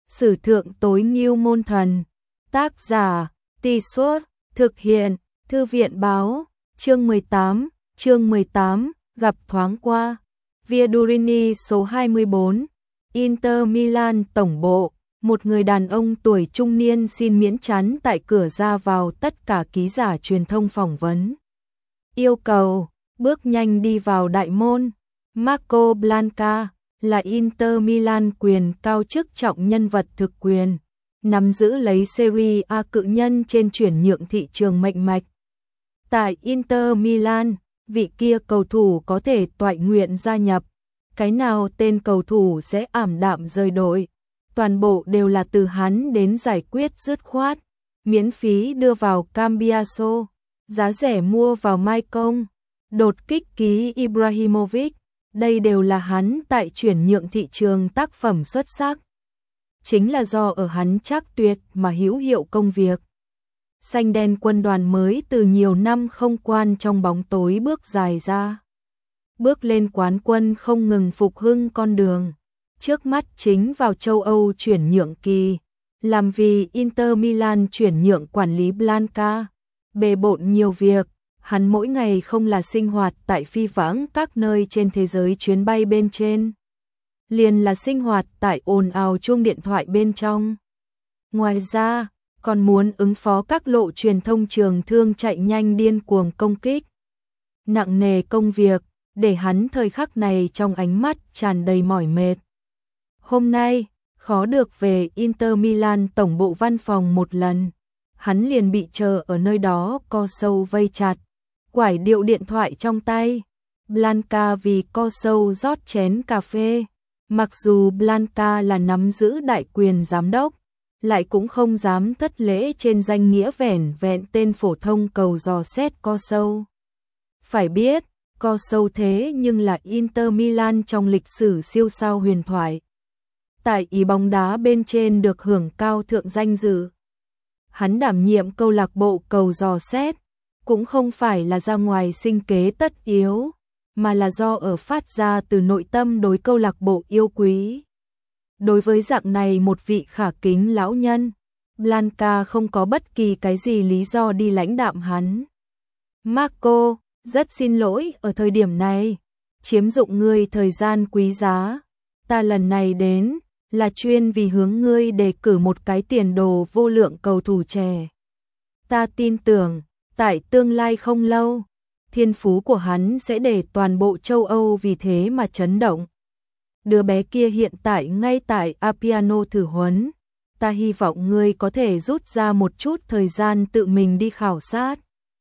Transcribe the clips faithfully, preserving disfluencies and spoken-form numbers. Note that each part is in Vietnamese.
Sử thượng tối ngưu môn thần. Tác giả, Tì Suốt, thực hiện, Thư viện báo, chương mười tám, chương mười tám, gặp thoáng qua. Via Durini số hai mươi bốn, Inter Milan tổng bộ, một người đàn ông tuổi trung niên xin miễn chắn tại cửa ra vào tất cả ký giả truyền thông phỏng vấn. Yêu cầu, bước nhanh đi vào đại môn. Marco Blanca là Inter Milan quyền cao chức trọng nhân vật thực quyền, nắm giữ lấy Serie A cự nhân trên chuyển nhượng thị trường mệnh mạch. Tại Inter Milan, vị kia cầu thủ có thể toại nguyện gia nhập, cái nào tên cầu thủ sẽ ảm đạm rời đội, toàn bộ đều là từ hắn đến giải quyết dứt khoát, miễn phí đưa vào Cambiaso, giá rẻ mua vào Maicon, đột kích ký Ibrahimovic, đây đều là hắn tại chuyển nhượng thị trường tác phẩm xuất sắc. Chính là do ở hắn chắc tuyệt mà hữu hiệu công việc. Xanh đen quân đoàn mới từ nhiều năm không quan trong bóng tối bước dài ra. Bước lên quán quân không ngừng phục hưng con đường. Trước mắt chính vào châu Âu chuyển nhượng kỳ. Làm vì Inter Milan chuyển nhượng quản lý Blanca. Bề bộn nhiều việc. Hắn mỗi ngày không là sinh hoạt tại phi vãng các nơi trên thế giới chuyến bay bên trên. Liền là sinh hoạt tại ồn ào chuông điện thoại bên trong. Ngoài ra, còn muốn ứng phó các lộ truyền thông trường thương chạy nhanh điên cuồng công kích. Nặng nề công việc, để hắn thời khắc này trong ánh mắt tràn đầy mỏi mệt. Hôm nay, khó được về Inter Milan tổng bộ văn phòng một lần. Hắn liền bị chờ ở nơi đó co sâu vây chặt. Quải điệu điện thoại trong tay. Blanca vì co sâu rót chén cà phê. Mặc dù Blanca là nắm giữ đại quyền giám đốc, lại cũng không dám thất lễ trên danh nghĩa vẻn vẹn tên phổ thông cầu dò xét co sâu. Phải biết, co sâu thế nhưng là Inter Milan trong lịch sử siêu sao huyền thoại. Tại ý bóng đá bên trên được hưởng cao thượng danh dự. Hắn đảm nhiệm câu lạc bộ cầu dò xét, cũng không phải là ra ngoài sinh kế tất yếu, mà là do ở phát ra từ nội tâm đối câu lạc bộ yêu quý. Đối với dạng này một vị khả kính lão nhân, Blanca không có bất kỳ cái gì lý do đi lãnh đạm hắn. Marco, rất xin lỗi ở thời điểm này, chiếm dụng ngươi thời gian quý giá. Ta lần này đến, là chuyên vì hướng ngươi đề cử một cái tiền đồ vô lượng cầu thủ trẻ. Ta tin tưởng, tại tương lai không lâu, thiên phú của hắn sẽ để toàn bộ châu Âu vì thế mà chấn động. Đứa bé kia hiện tại ngay tại Appiano thử huấn. Ta hy vọng ngươi có thể rút ra một chút thời gian tự mình đi khảo sát.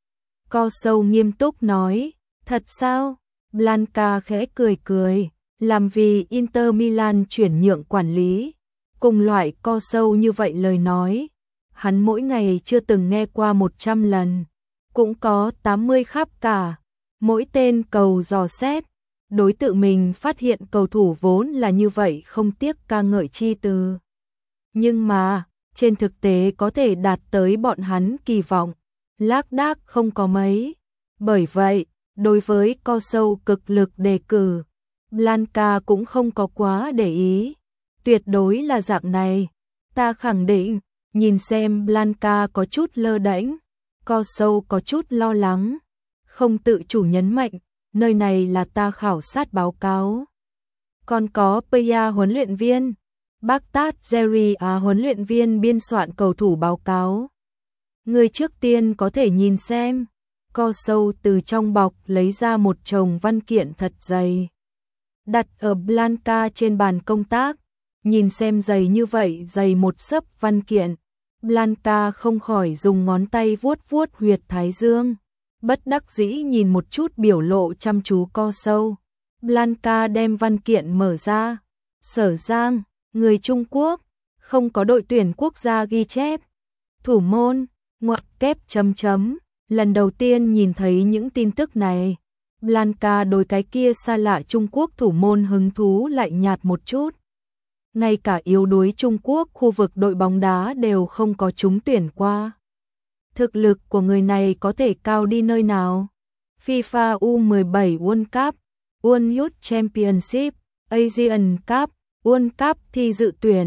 Co sâu nghiêm túc nói, thật sao? Blanca khẽ cười cười, làm vì Inter Milan chuyển nhượng quản lý. Cùng loại co sâu như vậy lời nói, hắn mỗi ngày chưa từng nghe qua một trăm lần. Cũng có tám mươi khắp cả, mỗi tên cầu dò xét, đối tự mình phát hiện cầu thủ vốn là như vậy không tiếc ca ngợi chi từ. Nhưng mà, trên thực tế có thể đạt tới bọn hắn kỳ vọng, lác đác không có mấy. Bởi vậy, đối với co sâu cực lực đề cử, Blanca cũng không có quá để ý. Tuyệt đối là dạng này, ta khẳng định, nhìn xem Blanca có chút lơ đễnh. Co sâu có chút lo lắng, không tự chủ nhấn mạnh, nơi này là ta khảo sát báo cáo. Còn có Pia huấn luyện viên, Baghdad Serie A huấn luyện viên biên soạn cầu thủ báo cáo. Người trước tiên có thể nhìn xem, co sâu từ trong bọc lấy ra một chồng văn kiện thật dày. Đặt ở Blanca trên bàn công tác, nhìn xem dày như vậy dày một xấp văn kiện. Blanca không khỏi dùng ngón tay vuốt vuốt huyệt thái dương, bất đắc dĩ nhìn một chút biểu lộ chăm chú co sâu. Blanca đem văn kiện mở ra. Sở Giang, người Trung Quốc, không có đội tuyển quốc gia ghi chép. Thủ môn, ngoặc kép chấm chấm, lần đầu tiên nhìn thấy những tin tức này. Blanca đối cái kia xa lạ Trung Quốc thủ môn hứng thú lại nhạt một chút. Ngay cả yếu đuối Trung Quốc khu vực đội bóng đá đều không có trúng tuyển qua. Thực lực của người này có thể cao đi nơi nào? FIFA U mười bảy World Cup, World Youth Championship, Asian Cup, World Cup thi dự tuyển,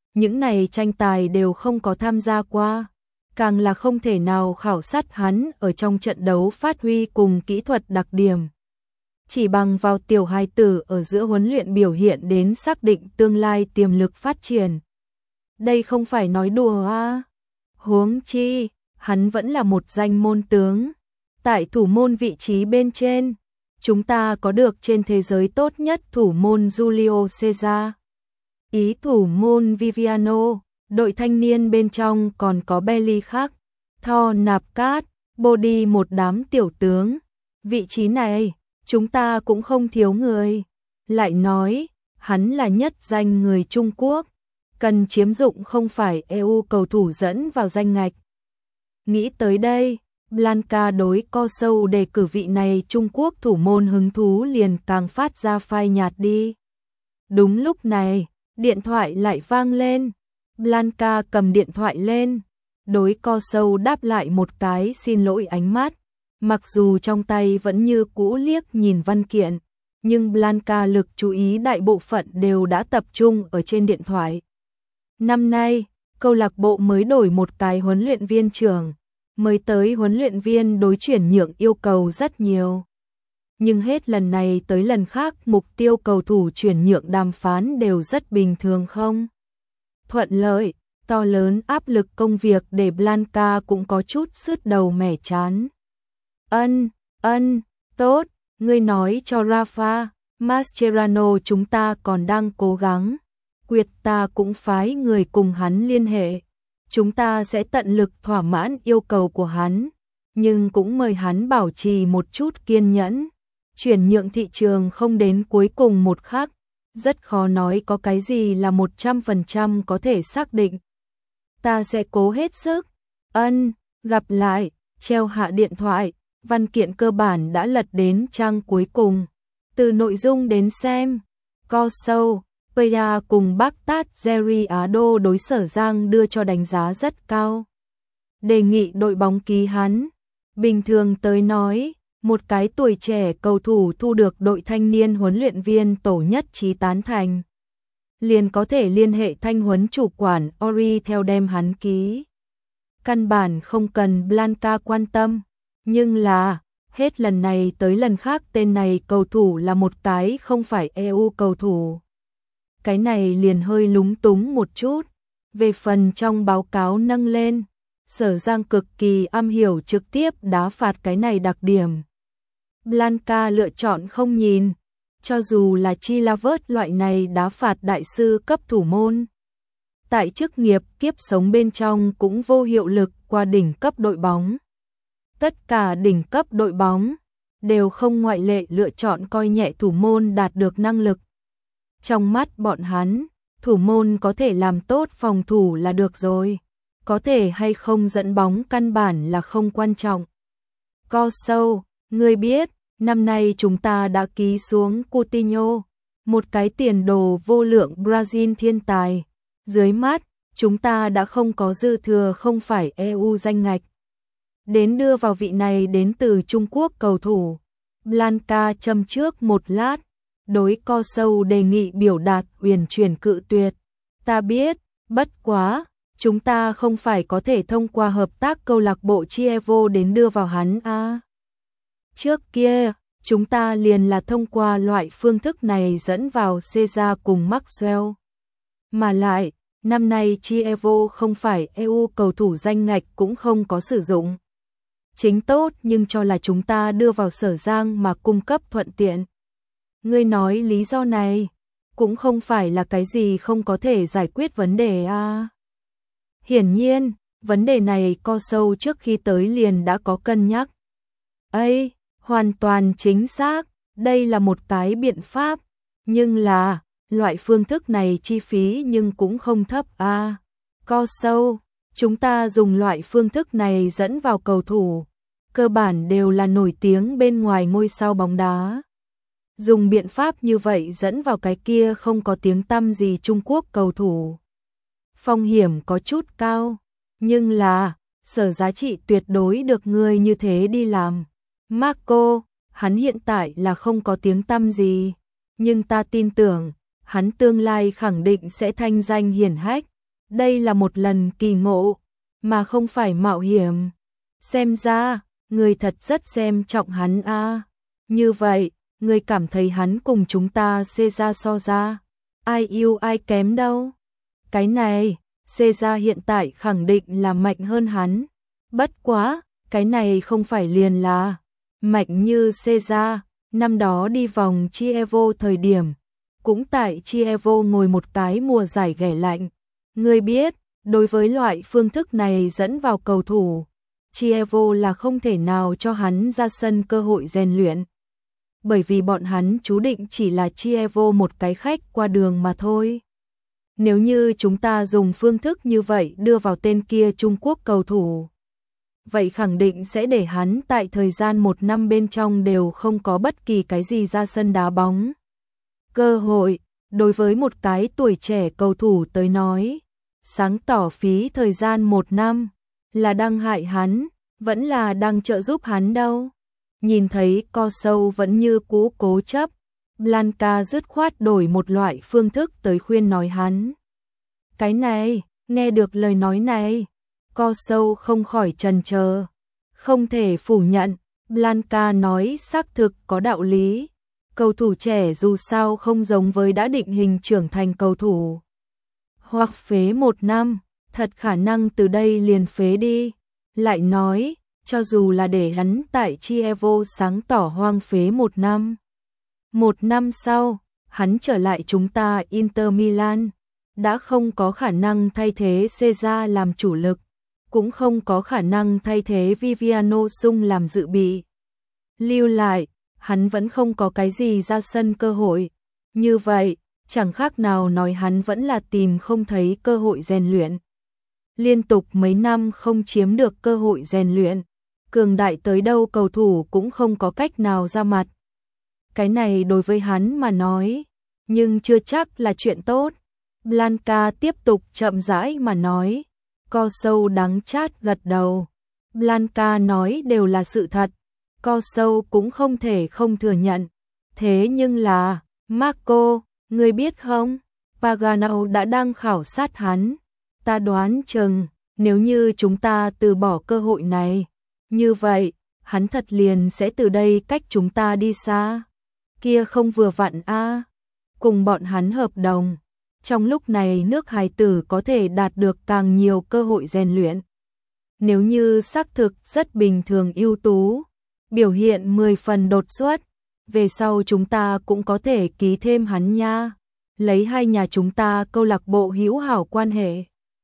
những này tranh tài đều không có tham gia qua, càng là không thể nào khảo sát hắn ở trong trận đấu phát huy cùng kỹ thuật đặc điểm. Chỉ bằng vào tiểu hài tử ở giữa huấn luyện biểu hiện đến xác định tương lai tiềm lực phát triển. Đây không phải nói đùa à. Huống chi, hắn vẫn là một danh môn tướng. Tại thủ môn vị trí bên trên, chúng ta có được trên thế giới tốt nhất thủ môn Julio Cesar. Ý thủ môn Viviano, đội thanh niên bên trong còn có Belly khác, Thor Nạp Cát, Body một đám tiểu tướng. Vị trí này, chúng ta cũng không thiếu người. Lại nói, hắn là nhất danh người Trung Quốc, cần chiếm dụng không phải e u cầu thủ dẫn vào danh ngạch. Nghĩ tới đây, Blanca đối co sâu đề cử vị này Trung Quốc thủ môn hứng thú liền càng phát ra phai nhạt đi. Đúng lúc này, điện thoại lại vang lên. Blanca cầm điện thoại lên, đối co sâu đáp lại một cái xin lỗi ánh mắt. Mặc dù trong tay vẫn như cũ liếc nhìn văn kiện, nhưng Blanca lực chú ý đại bộ phận đều đã tập trung ở trên điện thoại. Năm nay, câu lạc bộ mới đổi một cái huấn luyện viên trưởng, mới tới huấn luyện viên đối chuyển nhượng yêu cầu rất nhiều. Nhưng hết lần này tới lần khác mục tiêu cầu thủ chuyển nhượng đàm phán đều rất bình thường không? Thuận lợi, to lớn áp lực công việc để Blanca cũng có chút sứt đầu mẻ chán. Ân, ân, tốt, ngươi nói cho Rafa, Mascherano chúng ta còn đang cố gắng. Quyệt ta cũng phái người cùng hắn liên hệ. Chúng ta sẽ tận lực thỏa mãn yêu cầu của hắn, nhưng cũng mời hắn bảo trì một chút kiên nhẫn. Chuyển nhượng thị trường không đến cuối cùng một khắc, rất khó nói có cái gì là một trăm phần trăm có thể xác định. Ta sẽ cố hết sức. Ân, gặp lại, treo hạ điện thoại, văn kiện cơ bản đã lật đến trang cuối cùng. Từ nội dung đến xem, co sâu, Peya cùng Bác Tát Jerry Á Đô đối Sở Giang đưa cho đánh giá rất cao. Đề nghị đội bóng ký hắn. Bình thường tới nói, một cái tuổi trẻ cầu thủ thu được đội thanh niên huấn luyện viên tổ nhất trí tán thành, liền có thể liên hệ thanh huấn chủ quản Ori theo đem hắn ký. Căn bản không cần Blanca quan tâm, nhưng là, hết lần này tới lần khác tên này cầu thủ là một cái không phải e u cầu thủ. Cái này liền hơi lúng túng một chút. Về phần trong báo cáo nâng lên, Sở Giang cực kỳ am hiểu trực tiếp đá phạt cái này đặc điểm. Blanca lựa chọn không nhìn, cho dù là Chilavert loại này đá phạt đại sư cấp thủ môn. Tại chức nghiệp kiếp sống bên trong cũng vô hiệu lực qua đỉnh cấp đội bóng. Tất cả đỉnh cấp đội bóng đều không ngoại lệ lựa chọn coi nhẹ thủ môn đạt được năng lực. Trong mắt bọn hắn, thủ môn có thể làm tốt phòng thủ là được rồi. Có thể hay không dẫn bóng căn bản là không quan trọng. Co sâu, ngươi biết, năm nay chúng ta đã ký xuống Coutinho, một cái tiền đồ vô lượng Brazil thiên tài. Dưới mắt, chúng ta đã không có dư thừa không phải e u danh ngạch. Đến đưa vào vị này đến từ Trung Quốc cầu thủ. Blanca châm trước một lát, đối co sâu đề nghị biểu đạt uyển chuyển cự tuyệt. Ta biết, bất quá, chúng ta không phải có thể thông qua hợp tác câu lạc bộ Chievo đến đưa vào hắn à. Trước kia, chúng ta liền là thông qua loại phương thức này dẫn vào Cesar cùng Maxwell. Mà lại, năm nay Chievo không phải e u cầu thủ danh ngạch cũng không có sử dụng. Chính tốt nhưng cho là chúng ta đưa vào Sở Giang mà cung cấp thuận tiện. Ngươi nói lý do này, cũng không phải là cái gì không có thể giải quyết vấn đề à. Hiển nhiên, vấn đề này co sâu trước khi tới liền đã có cân nhắc. Ây, hoàn toàn chính xác, đây là một cái biện pháp, nhưng là, loại phương thức này chi phí nhưng cũng không thấp à. Co sâu, chúng ta dùng loại phương thức này dẫn vào cầu thủ, cơ bản đều là nổi tiếng bên ngoài ngôi sao bóng đá. Dùng biện pháp như vậy dẫn vào cái kia không có tiếng tăm gì Trung Quốc cầu thủ. Phong hiểm có chút cao, nhưng là, sở giá trị tuyệt đối được người như thế đi làm. Marco, hắn hiện tại là không có tiếng tăm gì, nhưng ta tin tưởng, hắn tương lai khẳng định sẽ thanh danh hiển hách. Đây là một lần kỳ ngộ, mà không phải mạo hiểm. Xem ra, người thật rất xem trọng hắn a. Như vậy, người cảm thấy hắn cùng chúng ta Caesar so ra, ai yêu ai kém đâu. Cái này, Caesar hiện tại khẳng định là mạnh hơn hắn. Bất quá, cái này không phải liền là mạnh như Caesar, năm đó đi vòng Chievo thời điểm, cũng tại Chievo ngồi một cái mùa giải ghẻ lạnh. Người biết, đối với loại phương thức này dẫn vào cầu thủ, Chievo là không thể nào cho hắn ra sân cơ hội rèn luyện. Bởi vì bọn hắn chú định chỉ là Chievo một cái khách qua đường mà thôi. Nếu như chúng ta dùng phương thức như vậy đưa vào tên kia Trung Quốc cầu thủ, vậy khẳng định sẽ để hắn tại thời gian một năm bên trong đều không có bất kỳ cái gì ra sân đá bóng. Cơ hội, đối với một cái tuổi trẻ cầu thủ tới nói, sáng tỏ phí thời gian một năm, là đang hại hắn, vẫn là đang trợ giúp hắn đâu. Nhìn thấy co sâu vẫn như cũ cố chấp, Blanca dứt khoát đổi một loại phương thức tới khuyên nói hắn. Cái này, nghe được lời nói này, co sâu không khỏi chần chờ, không thể phủ nhận, Blanca nói xác thực có đạo lý. Cầu thủ trẻ dù sao không giống với đã định hình trưởng thành cầu thủ. Hoặc phế một năm, thật khả năng từ đây liền phế đi. Lại nói, cho dù là để hắn tại Chievo sáng tỏ hoang phế một năm. Một năm sau, hắn trở lại chúng ta Inter Milan, đã không có khả năng thay thế Caesar làm chủ lực, cũng không có khả năng thay thế Viviano Sung làm dự bị. Lưu lại, hắn vẫn không có cái gì ra sân cơ hội. Như vậy, chẳng khác nào nói hắn vẫn là tìm không thấy cơ hội rèn luyện. Liên tục mấy năm không chiếm được cơ hội rèn luyện, cường đại tới đâu cầu thủ cũng không có cách nào ra mặt. Cái này đối với hắn mà nói, nhưng chưa chắc là chuyện tốt. Blanca tiếp tục chậm rãi mà nói, co sâu đắng chát gật đầu. Blanca nói đều là sự thật, co sâu cũng không thể không thừa nhận. Thế nhưng là, Marco, ngươi biết không, Pagano đã đang khảo sát hắn. Ta đoán chừng, nếu như chúng ta từ bỏ cơ hội này, như vậy, hắn thật liền sẽ từ đây cách chúng ta đi xa. Kia không vừa vặn a, cùng bọn hắn hợp đồng. Trong lúc này nước hài tử có thể đạt được càng nhiều cơ hội rèn luyện. Nếu như xác thực rất bình thường ưu tú, biểu hiện mười phần đột xuất, về sau chúng ta cũng có thể ký thêm hắn nha. Lấy hai nhà chúng ta câu lạc bộ hữu hảo quan hệ,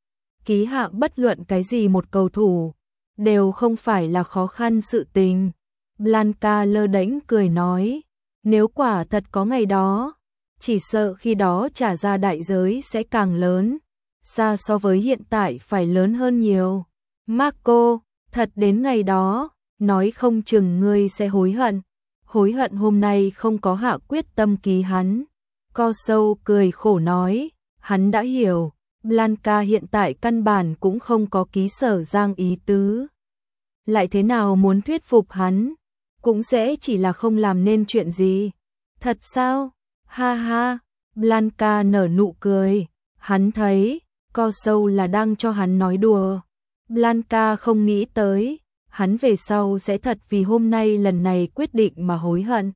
ký hạ bất luận cái gì một cầu thủ, đều không phải là khó khăn sự tình. Blanca lơ đễnh cười nói, nếu quả thật có ngày đó, chỉ sợ khi đó trả ra đại giới sẽ càng lớn, xa so với hiện tại phải lớn hơn nhiều. Marco, thật đến ngày đó, nói không chừng ngươi sẽ hối hận, hối hận hôm nay không có hạ quyết tâm ký hắn. Co sâu cười khổ nói, hắn đã hiểu, Blanca hiện tại căn bản cũng không có ký Sở Giang ý tứ. Lại thế nào muốn thuyết phục hắn, cũng sẽ chỉ là không làm nên chuyện gì. Thật sao? Ha ha, Blanca nở nụ cười, hắn thấy, co sâu là đang cho hắn nói đùa. Blanca không nghĩ tới, hắn về sau sẽ thật vì hôm nay lần này quyết định mà hối hận.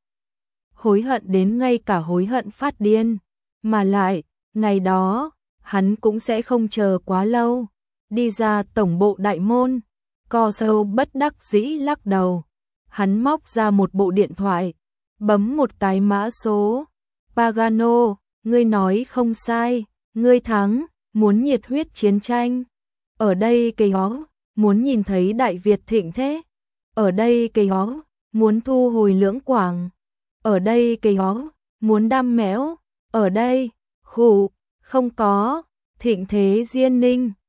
Hối hận đến ngay cả hối hận phát điên, mà lại, ngày đó, hắn cũng sẽ không chờ quá lâu. Đi ra tổng bộ đại môn, co sâu bất đắc dĩ lắc đầu. Hắn móc ra một bộ điện thoại, bấm một cái mã số. Pagano, ngươi nói không sai, ngươi thắng, muốn nhiệt huyết chiến tranh. Ở đây cây hó, muốn nhìn thấy Đại Việt thịnh thế. Ở đây cây hó, muốn thu hồi Lưỡng Quảng. Ở đây cây hó, muốn đam mẽo. Ở đây, khủ, không có, thịnh thế Diên Ninh.